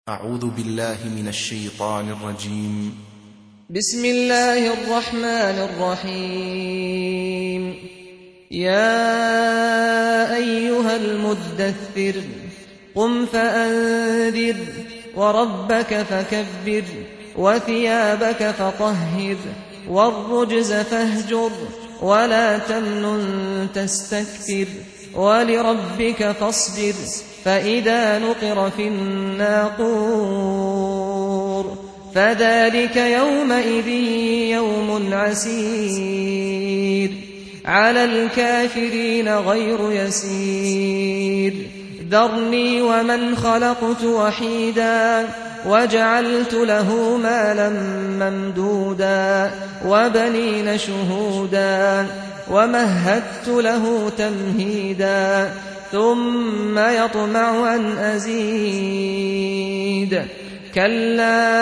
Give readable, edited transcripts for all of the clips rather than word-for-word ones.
أعوذ بالله من الشيطان الرجيم. بسم الله الرحمن الرحيم. يا أيها المدثر قم فأنذر وربك فكبر وثيابك فطهر والرجز فاهجر ولا تمنن تستكثر ولربك فاصبر فإذا نقر في الناقور فذلك يومئذ يوم عسير على الكافرين غير يسير. ذرني ومن خلقت وحيدا وجعلت له مالا ممدودا وبنين شهودا ومهدت له تمهيدا ثم يطمع أن أزيد كلا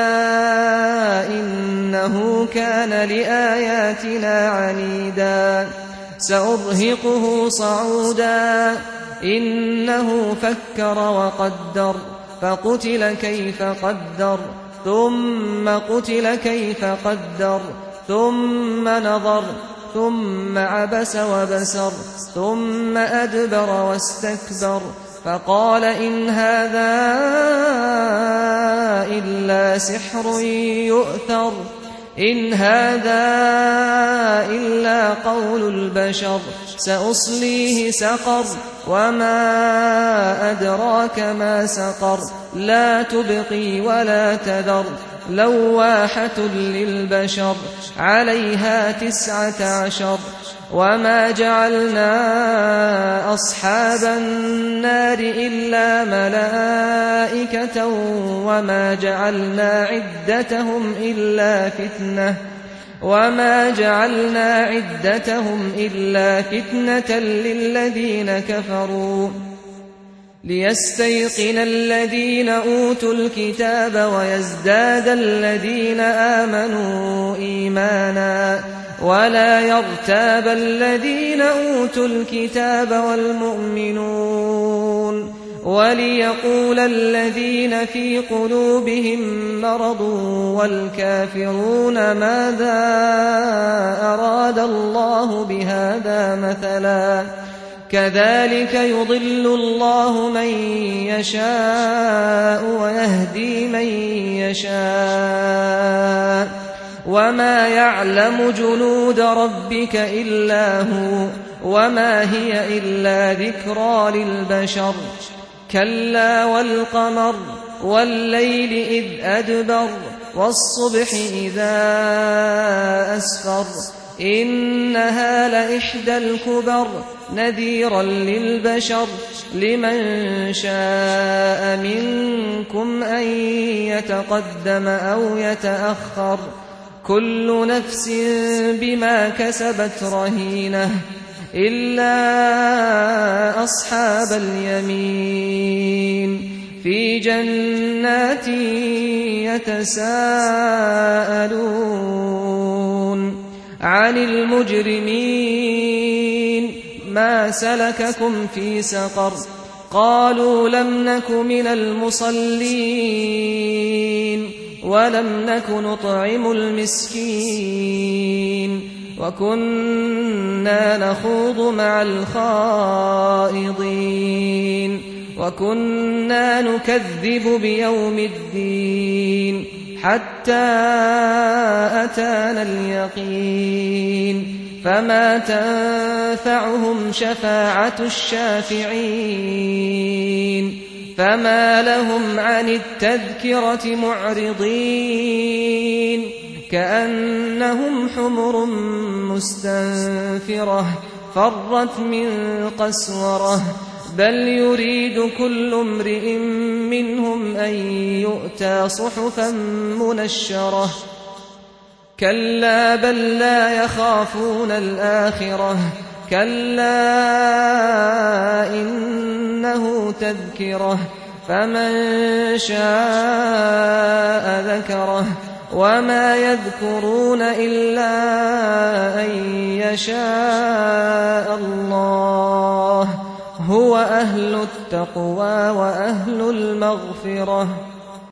إنه كان لآياتنا عنيدا سأرهقه صعودا إنه فكر وقدر فقتل كيف قدر ثم قتل كيف قدر ثم نظر ثم عبس وبسر ثم أدبر واستكبر فقال إن هذا إلا سحر يؤثر إن هذا إلا قول البشر سأصليه سقر وما أدراك ما سقر لا تبقي ولا تذر لواحة للبشر عليها 19 وما جعلنا أصحاب النار إلا ملائكة وما جعلنا عدتهم إلا فتنة للذين كفروا ليستيقن الذين أوتوا الكتاب ويزداد الذين آمنوا إيمانا ولا يرتاب الذين أوتوا الكتاب والمؤمنون وليقول الذين في قلوبهم مرض والكافرون ماذا أراد الله بهذا مثلا كذلك يضل الله من يشاء ويهدي من يشاء وما يعلم جنود ربك إلا هو وما هي إلا ذكرى للبشر. كلا والقمر والليل إذ أدبر والصبح إذا أسفر إنها لإحدى الكبر نذيرا للبشر لمن شاء منكم أن يتقدم أو يتأخر كل نفس بما كسبت رهينة إلا أصحاب اليمين في جنات يتساءلون عن المجرمين ما سلككم في سقر قالوا لم نك من المصلين ولم نك نطعم المسكين وكنا نخوض مع الخائضين وكنا نكذب بيوم الدين حتى أتانا اليقين فما تنفعهم شفاعة الشافعين فما لهم عن التذكرة معرضين كأنهم حمر مستنفرة فرت من قسورة بل يريد كل امرئ منهم أن يؤتى صحفا منشرة كلا بل لا يخافون الآخرة كلا إنه تذكرة فمن شاء ذكره وما يذكرون إلا أن يشاء الله هو أهل التقوى وأهل المغفرة